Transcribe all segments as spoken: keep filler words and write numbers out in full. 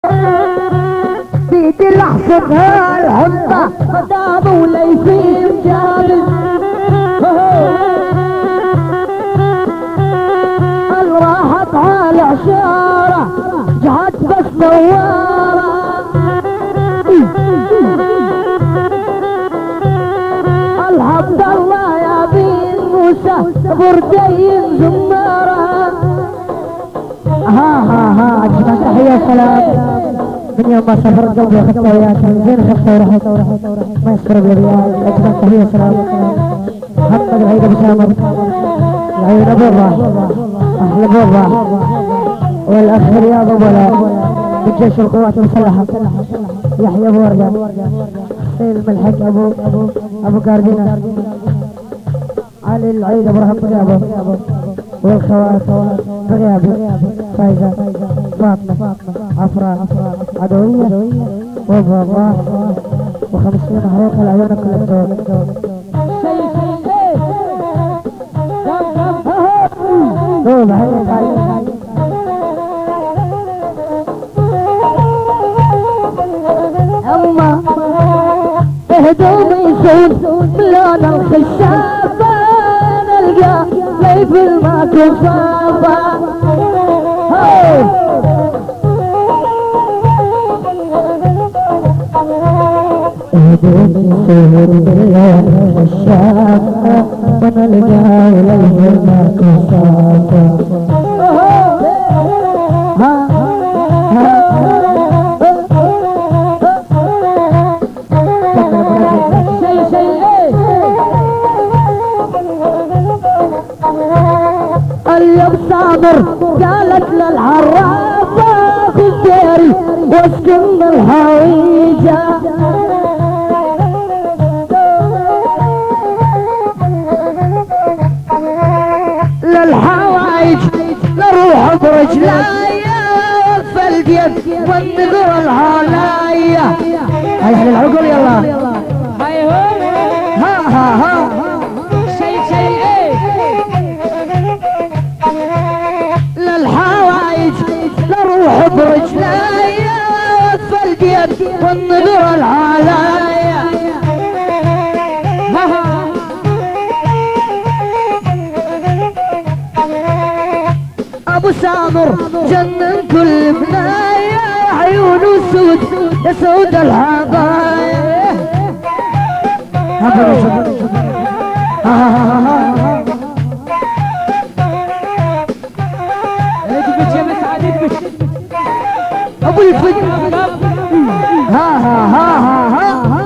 بيدي لحظتها الحبة قدام وليسين جابل راحت على عشارة جهت بس نوارة الحمد الله يا بين موسى بردين زمارة. ها ها ها عجبك تحية وسلام من يوم ما سافر قلبي اخذت وياك من زين اخذت ورحت ما يسكر بالريال. عجبك تحية وسلام محمد العيد ابو سامر العيد ابو الله اهل بوضع والاخ رياض ابو ولاء من جيش القوات المسلحه يحيى ابو ورده حسين الملحق ابو ابو ابو كاردينا علي العيد ابو رهب بغيابه والخوات بغيابي فايزه فاطمه عفراء عدويه وابو الله وخمسين حريقه العيون كل الدور. أما هدومي سود بلون الخشافة نلقى ليف المكفافة هدومي سود بلون الخشافة ونلقى ليف المكفافة اليوم صابر قالت للعرافة خذ ديري واسكن الحويجة للحوايج نروح برجلايا فالبيت والنذر العلايا. هاي اهل العقل يلا هاي ها ها ها شي شي ايه للحوايج نروح برجلايا فالبيت والنذر العلايا. ابو سامر جنن كل بنايا عيونه سود يا سود الحبايا. ابو الفد ها ها ها ها ها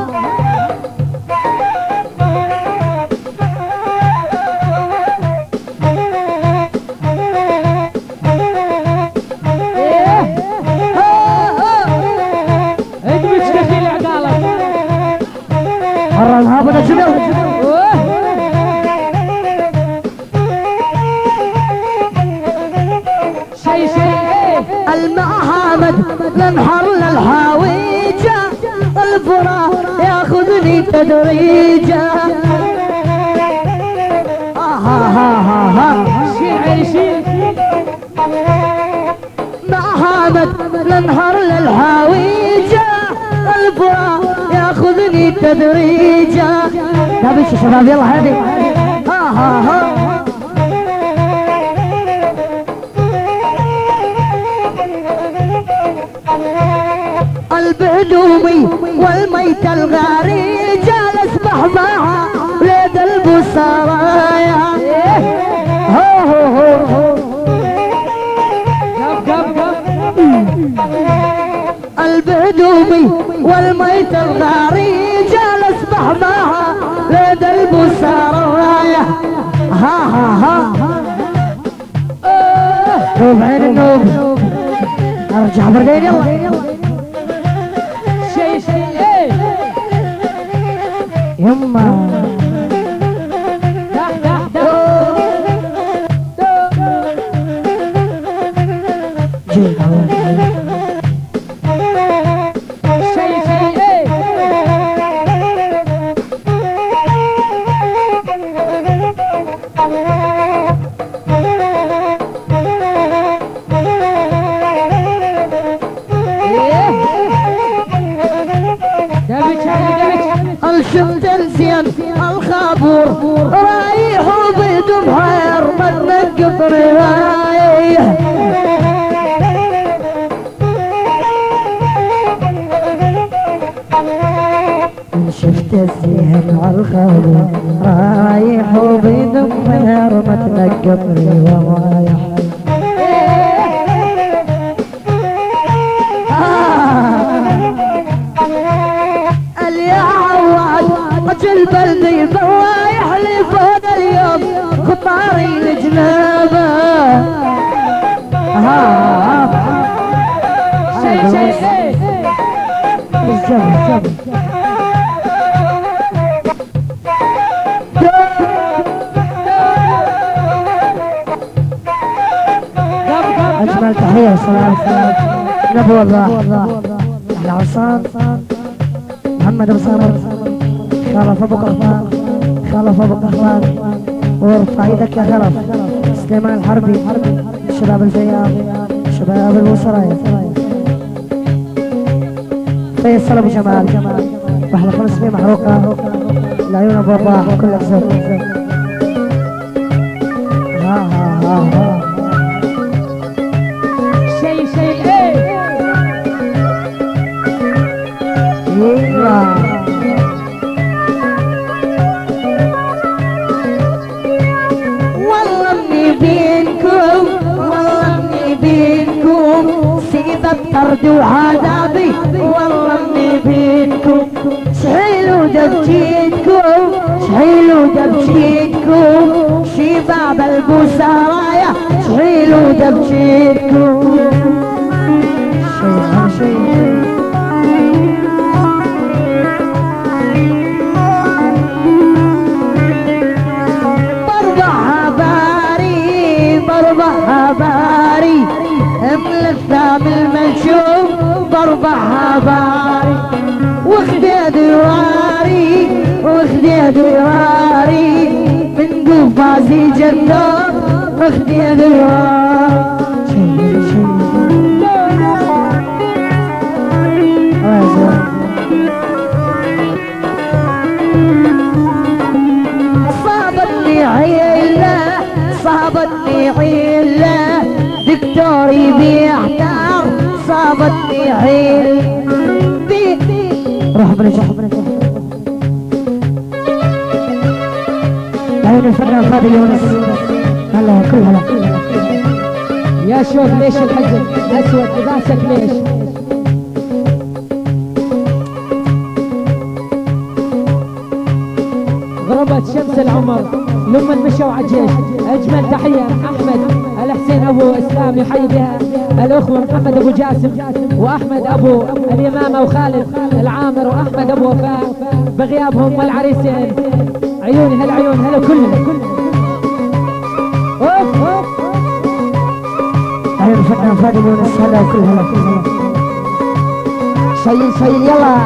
حرمها بدا شنو شي شي المعهمد لنحر للحاويجة الفرا ياخذني تدريجة. ها ها ها ها شي شي معهمد لنحر للحاويجة الفرا ياخذني تدريجة. تابش يا شباب يلا هادي ها ها ها البهدومي والميت الغاري جالس بحباها ولاد البصرايا. هو هو هو البهدومي والميت الغاري جالس بحباها ولاد البصرايا. ها ها ها نوب عين النوب ارجع بردين يلا يما الشمت الزين الخابور رايح وبيد بحير من القطر رايح شفت الزين الخابور رايح وبيد بحير من القطر رايح رجل بلدي بوايح لي فوق اليوم خطاري لجنابه ها شيء شيء بالجبل اجمل تحيه صلاه نبو الله احلى عصام محمد ابو سامر خلف ابو قحطان خلف ابو قحطان وارفع ايدك يا خلف سليمان الحربي شباب الفياض شباب الوسرايا فيصل ابو جمال واحلى خمس فيه محروقه العيون ابو الراح كلك زر ها ها ها ها شيء شيء ايه يلا الطرد وعذابي والله اني بينكم شحيلوا دبجيتكم شحيلوا دبجيتكم شباب البوسرايا شحيلوا دبجيتكم شيء شيء بربعها باري بربعها باري ملثة بالمنشوف بربعها باري وخدي دواري وخدي دواري من قفازي جنة وخدي دواري صابتني عيلة صابتني عيلة دكتوري بيحتار صابتني عيل بي روح برجع عين الفنان فادي يونس هلا كل هلا يا شوف ليش الحزن اسود لباسك ليش غربت شمس العمر لما مشوا عالجيش اجمل تحيه احمد الحسين ابو اسلام يحيي بها الاخوه محمد ابو جاسم واحمد ابو اليمامه وخالد العامر واحمد ابو وفاء بغيابهم والعريسين عيوني هالعيون هلا كلهم اوف اوف عين الفنان فادي يونس هلا كل هلا كل هلا شيل شيل يلا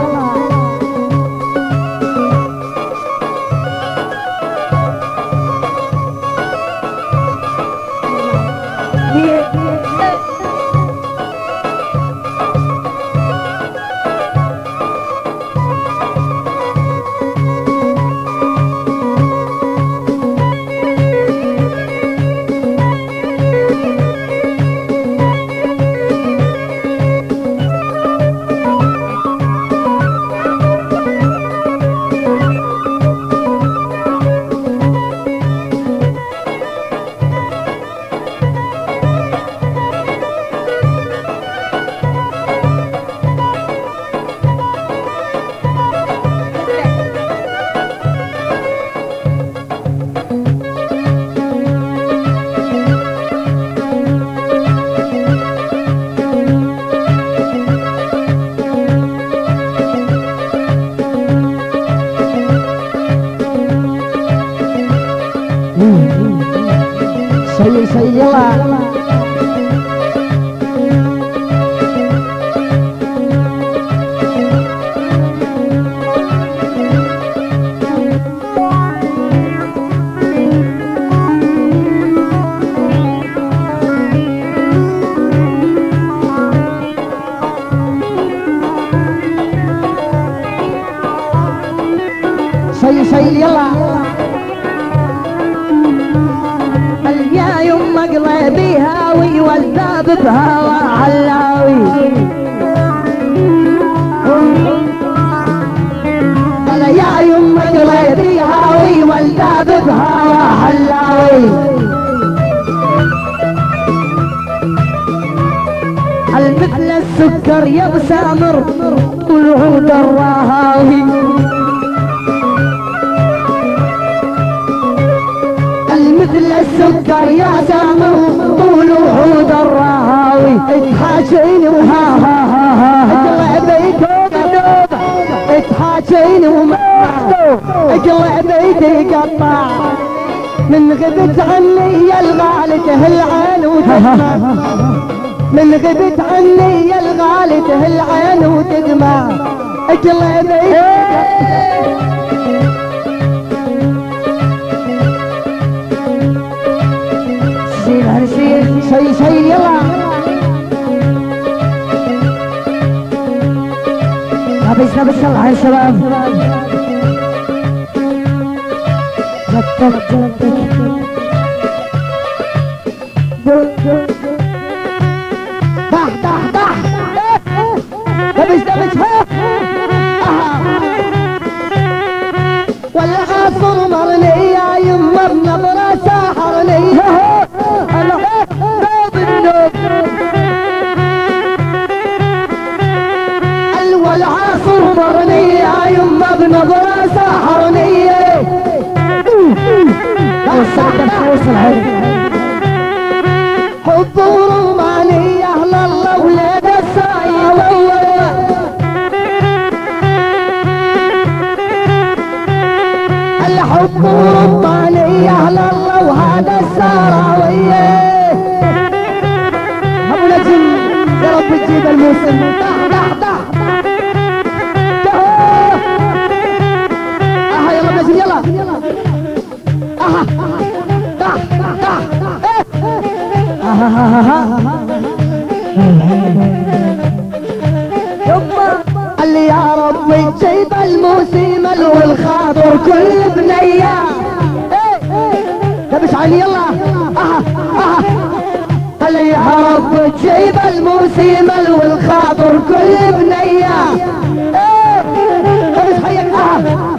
شيل شيل يلا شي شي يلا يا يما قلبي هاوي والباب بهوا علاوي قال يا يما قلبي هاوي والباب بهوا علاوي المثل السكر يا بسامر والعود الراهاوي مثل السكر يا سامر طول وعود الراهاوي اتحاجيني وها ها ها ها قلبي دوب اتحاجيني وما قلبي تقطع من غبت عني يا الغالي تهل عين وتدمع من غبت عني يا الغالي تهل عين وتدمع قلبي شي شي يلا نبيش نبيش يلا يا شباب دح دح دح نبيش نبيش ولا عصر مرني يا يما بنظرة ساحرني والعصر مرني يا يما بنظرة ساحرني حب روماني اهل الله ولاد السايوية الحب روماني اهل الله وهذا السراوية ابو نجم يا رب تجيب الموسم دح دح دح اها يلا نجم يلا اها دح دح اها قال لي يا رب تجيب الموسم والخاطر كل بنيه دبش عيني يلا اها اها قال لي يا رب تجيب الموسم والخاطر كل بنيه دبش حيك اها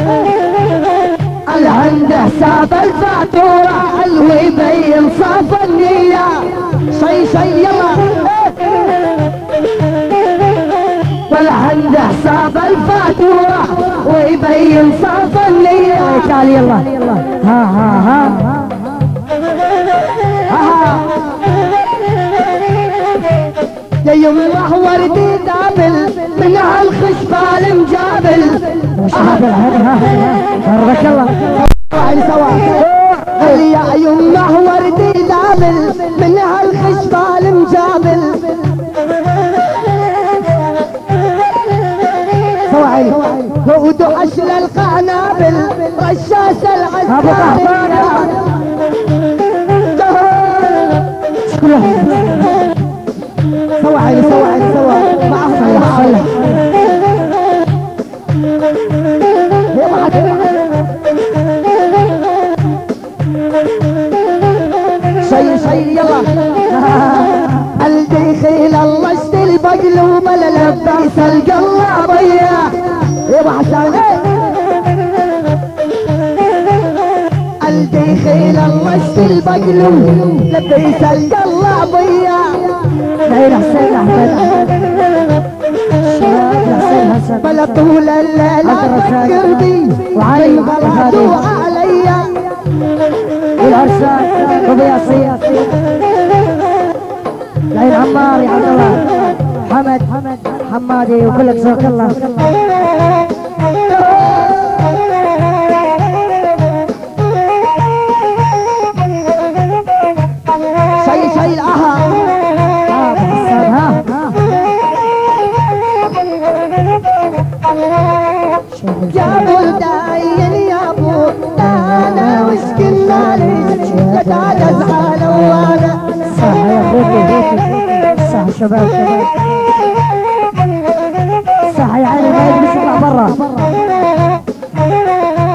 اللي عنده حساب الفاتوره اللي يبين صاف النيه شي شي يلا واللي عنده حساب الفاتوره ويبين صاف النيه تعال يلا ها ها ها ها يا يما وردي دابل من هالخشبال مجابل مجابل بارك الله وعلي سوا يا يما وردي دابل من هالخشبال مجابل سوا علي ودعش للقنابل رشاش العسكري سوا علي سوا علي سوا مع صلح صلح شي شي يلا قلبي خيل الله اشتي البقلوب لبيس القلابية يبا حسان قلبي خيل الله اشتي البقلوب لبيس القلابية ليل حسين احمد بلا طول الليل افكر بي وعلي غلطوا عليا والعرسان وبياصية العين عمار يا عبد الله حمد حمد حمادي وكلك سوق الله شي شي الاها يا ابو الداين يا ابو انا وش كنا ليش تعال ازعل وانا صح يا اخوتي صح شباب شباب صح يا عيني ما يجي يطلع برا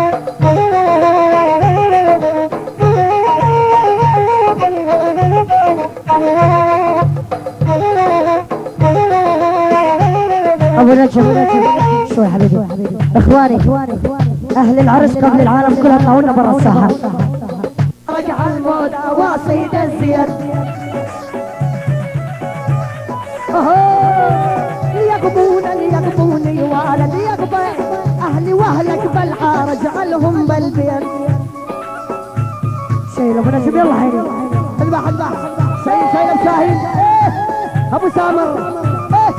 ابو نجم شوي حبيبي. اخواني اهل العرس قبل العالم كلها طلعونا برا الساحه. رجع الموت واصيد الزين يقبونني يقبوني ولد يقبل اهلي واهلك بالحاره اجعلهم بالبيت. شيل ابو نجم يلا حيني اذبح اذبح شيل شيل بشاهين ايه ابو سامر ايه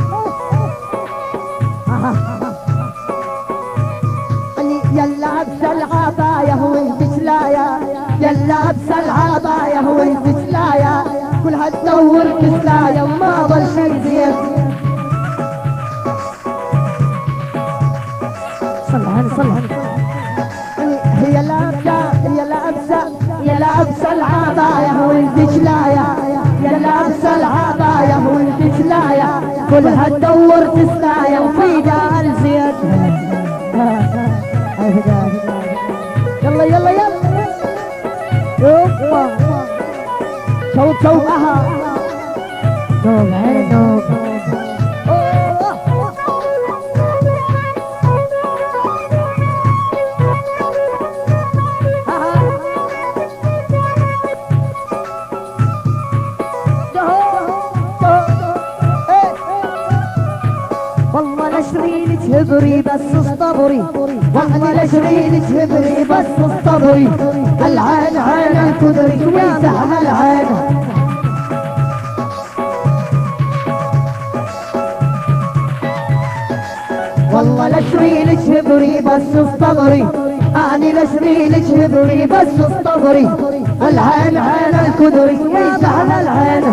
يلا ابس العبايه وانت سلايه يلا ابس العبايه وانت سلايه كلها تدور كسلايه وما ظل شي زين. صل هاني صل هاني هي لابسه هي لابسه هي لابسه العبايه وانت سلايه يا لابسه العبايه وانت سلايه كلها تدور كسلايه وفيها الزين. يلا يلا يلا يوبا شوف شوف اها نوب عين نوب والله نشري لك هبري بس اصطبري والله نشري لك هبري بس اصطبري العين عين الكدري ويزعل العين. والله نشري لك هبري بس اصطبري اني نشري لك هبري بس اصطبري العين عين الكدري ويزعل العين.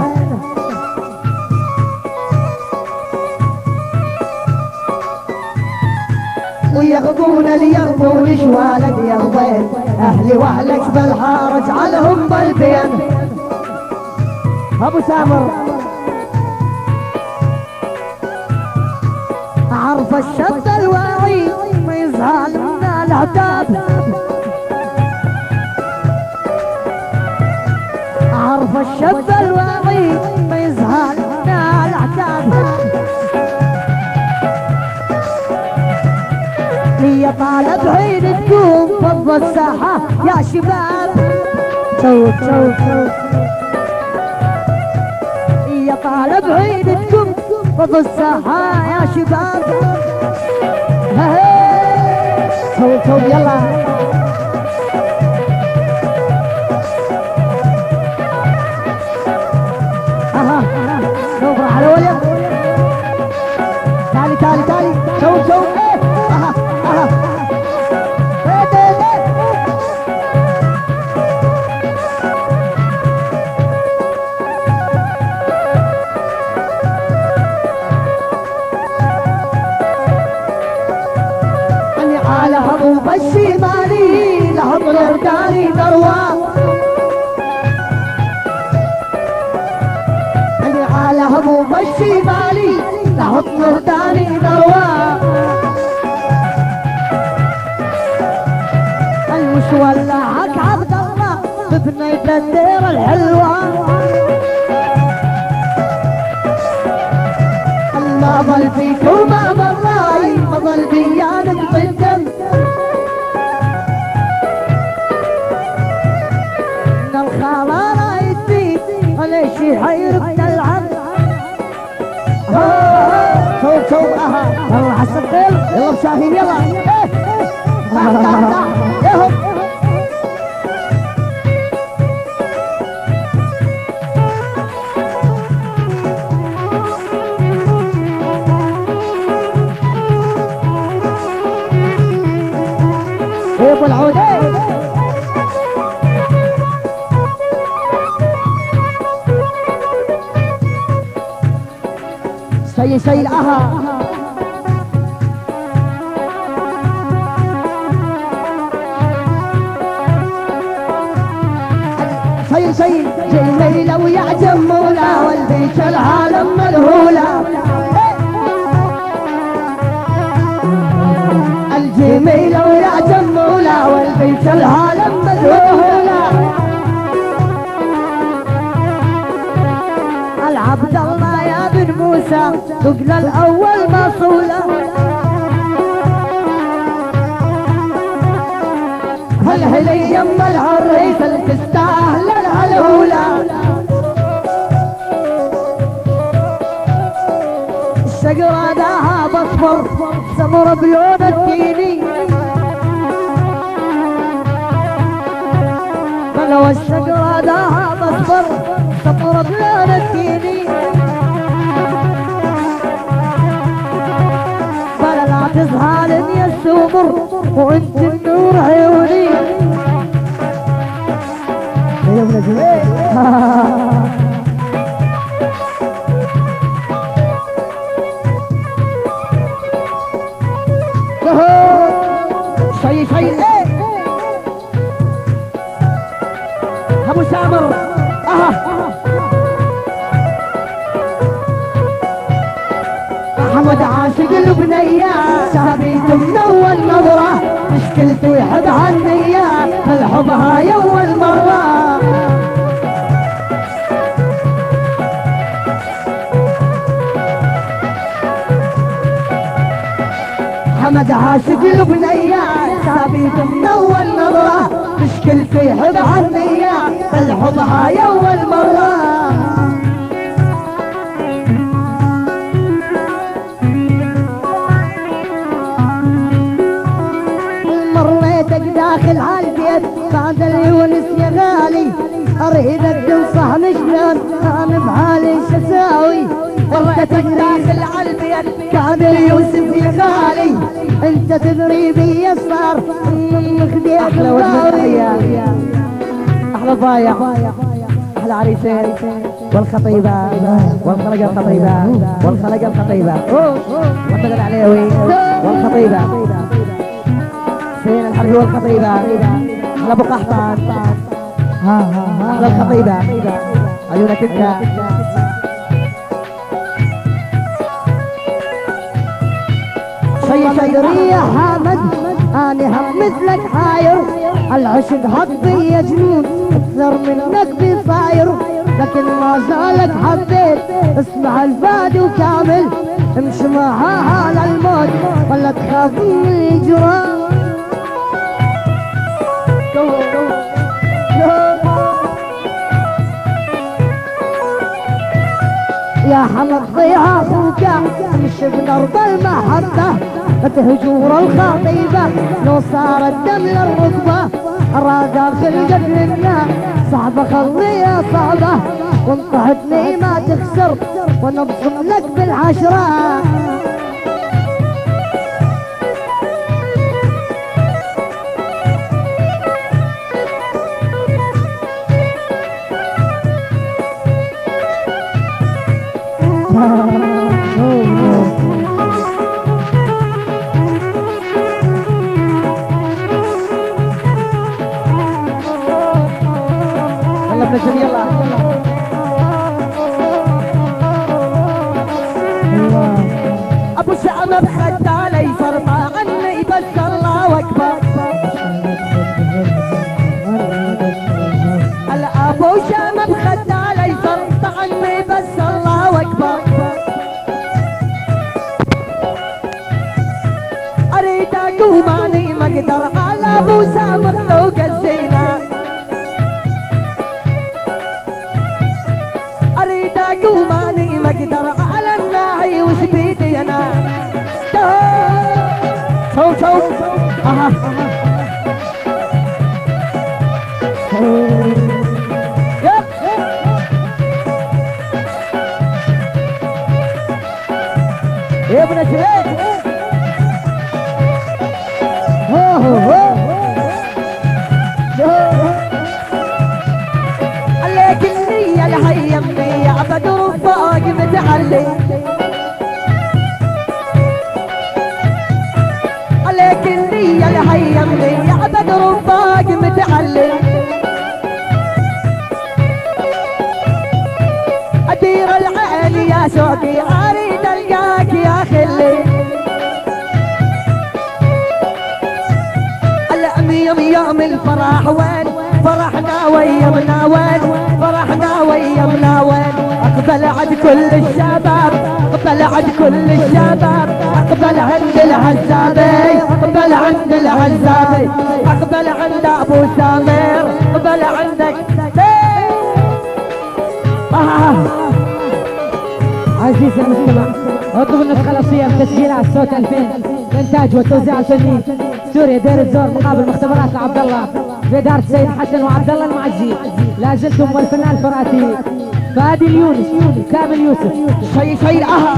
ويغضون اللي يغضون شوالك يغضين اهلي واهلك بالحاره اجعلهم بالبين. ابو سامر عرف الشاب الواعي ما يزعل من العتاب عرف الشاب الواعي ما يزعل من العتاب. يا طالب عين تقوم فض الساحة يا شباب شوف شوف شوف يا طالب عين تقوم فض الساحة يا شباب. شوف شوف يلا اها شوف على ولد تالي تالي تالي شوف شوف ايه اها الشمالي لهم الرداني ذروة اللي على هموم الشمالي لهم الرداني ذروة المش ولعك عبد الله ببنية الدير الحلوة ما ظل فيك وما ظل ما ظل بيانك بالدم ليش يحيرك تلعب شوف شوف اها يلا حسن خيل يلا بشاهين يلا ايه ايه ابو العودين شيل شيل اها شيل شيل جميلة ويعجب مولا والبيت العالم ملهولة الجميلة ويعجب مولا والبيت العالم ملهولة العبد الله يا بن موسى ثقل الأول مصولة هالهلي يما العريس اللي تستاهل الهلولة الشجرة داها بصفر سمر بلون التيني بلو الشجرة داها بصفر سمر بلون التيني بلا لا تزهالني السمر وانت النور عيوني يا ابن جميل شي شي ايه ابو سامر اها احمد عاشق البنيه شابيته من اول نظره مشكلته يحب عنية الحب هاي اول مره حمد عاشق البنيه شابيته من اول نظره مشكلته يحب عنية الحب هاي اول مره داخل عالبيت بعد اليونس يا غالي اريدك تنصحني شلون انا بحالي شساوي انت داخل عالبيت بعد اليوسف يا غالي انت تدري بي صار من خديت احلى وجه احلى ضايع احلى عريسين والخطيبه والخلقه الخطيبه والخلقه الخطيبه محمد العليوي والخطيبه سين الحربي والخطيبة على ابو قحطان ها ها على الخطيبة عيونك انت شي شي يا حامد انا هم مثلك حاير العشق حبي يا جنون اكثر منك بصاير لكن ما زالك حبيت اسمع الفادي وكامل امشي معاها على الموت ولا تخاف من الجرام يا حمد ضيع اخوك امشي بنرض المحبه تهجور الخطيبه لو صار الدم للركبه الراجع خلقت لنا صعبه خليها صعبه وانطحتني ما تخسر وانا بصم لك بالعشره يلا بنجم يلا ابو سامر خد علي فرطه عني بس الله اكبر ابو سامر خد علي فرطه عني بس الله اكبر اريد اقوم اني ما اقدر على ابو سامر لو قزينا اريد اقوم اني ما اقدر على الناعي وش بيدي انا شوف شوف اها يا ابن الشباب هو هو عليك النية الهيمني يا بدر فوق متعلي عليك النية الهيمني يا بدر فوق متعلي أدير العين يا سوقي أريد ألقاك يا خلي الأميم يوم الفرح وين فرحنا ويمنا وين فرحنا ويمنا وين أقبل عد كل الشباب أقبل بعد كل الشباب اقبل عند العزابي اقبل عند العزابي اقبل عند ابو سامر اقبل عندك آه. عزيزي المستمع اطلب النسخة الأصلية من تسجيلات صوت ألفين الإنتاج والتوزيع الفني سوريا دير الزور مقابل مختبرات لعبد الله بإدارة سيد حسن وعبد الله المعزي. لا زلتم والفنان الفراتي فادي اليونس كامل يوسف شي شي اها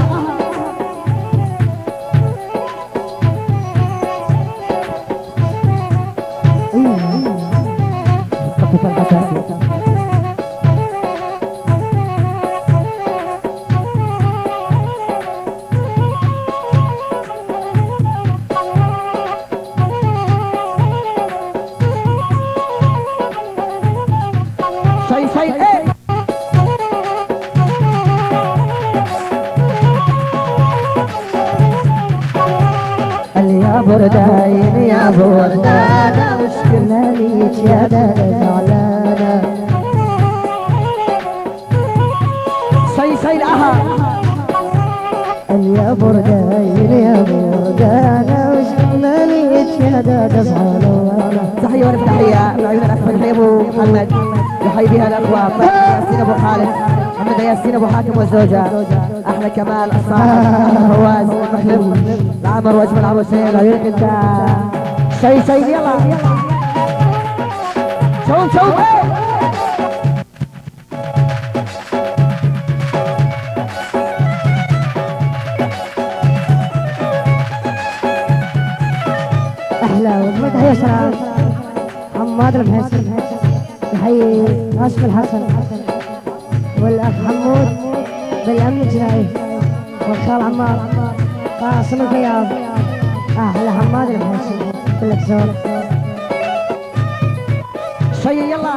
شي شي ايه يا برداين يا بردانة مشكلة ليك يا دانا زعلانة شي شي الأها يا برداين يا بردانة مشكلة ليك يا دانا زعلانة. تحية ورد تحية من عيون الأخ فتحي أبو محمد يحيي بها الأخوة ياسين أبو خالد محمد ياسين أبو حاتم والزوجة أحلى كمال الصاحب أحلى فواز المخلف العمر واجمل عمر سيد عيونك انت شي شي يلا شوف شوف احلى وجمد هيا سلام حماد المحسن يحيي هاشم الحسن والاخ حمود بالامن الجنائي والخال عمار قاسم البياض احلى حماد المحسن كلك زول شي يلا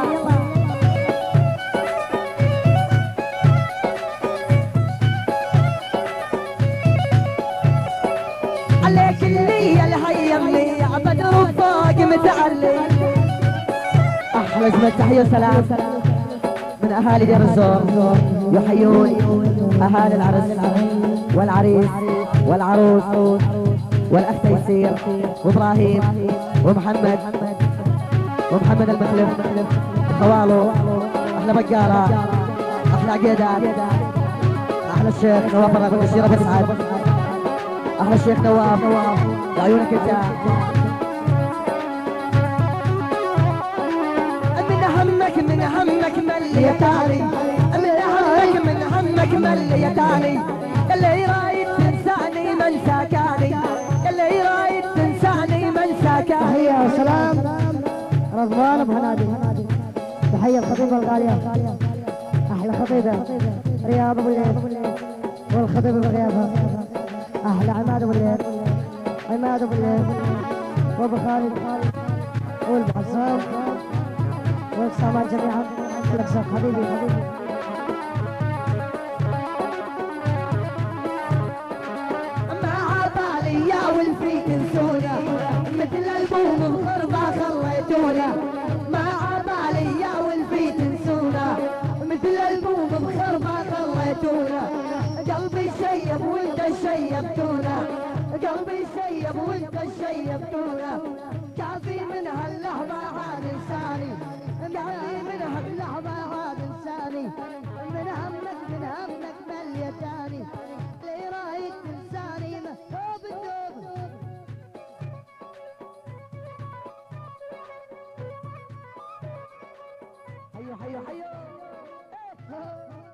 عليك اللي الحي اللي عبد رفاق متعلي احلى جمل تحيه وسلام من اهالي دير الزور يحيون اهالي العرس والعريس والعروس والاخ تيسير وابراهيم ومحمد ومحمد المخلف خوالو احلى بقاله احلى عقيدات احلى الشيخ نواف الرقم الشيره بسعد احلى الشيخ نواف وعيونك انت من همك من همك مل يا تالي من همك من همك مل يا تالي اللي رايد تنساني من ساكاني اللي رايد تنساني من ساكاني. تحية وسلام رضوان ابو هنادي تحية الخطيبة الغالية احلى خطيبة رياض ابو الليل والخطيبة بغيابها احلى عماد ابو الليل عماد ابو الليل وابو خالد والابو حسام والسامات جميعا لك صف حبيبي حبيبي يا والفي تنسونا مثل البوم بخربة خليتونا ما عبالي يا والفي تنسونا مثل البوم بخربة خليتونا قلبي شيب وانت شيبتونا قلبي شيب وانت شيبتونا كافي من هاللحظة عاد انساني كافي من هاللحظة عاد انساني من همك من همك مليتاني لي رايد تنساني مهوب الدوب حيو حيو حيو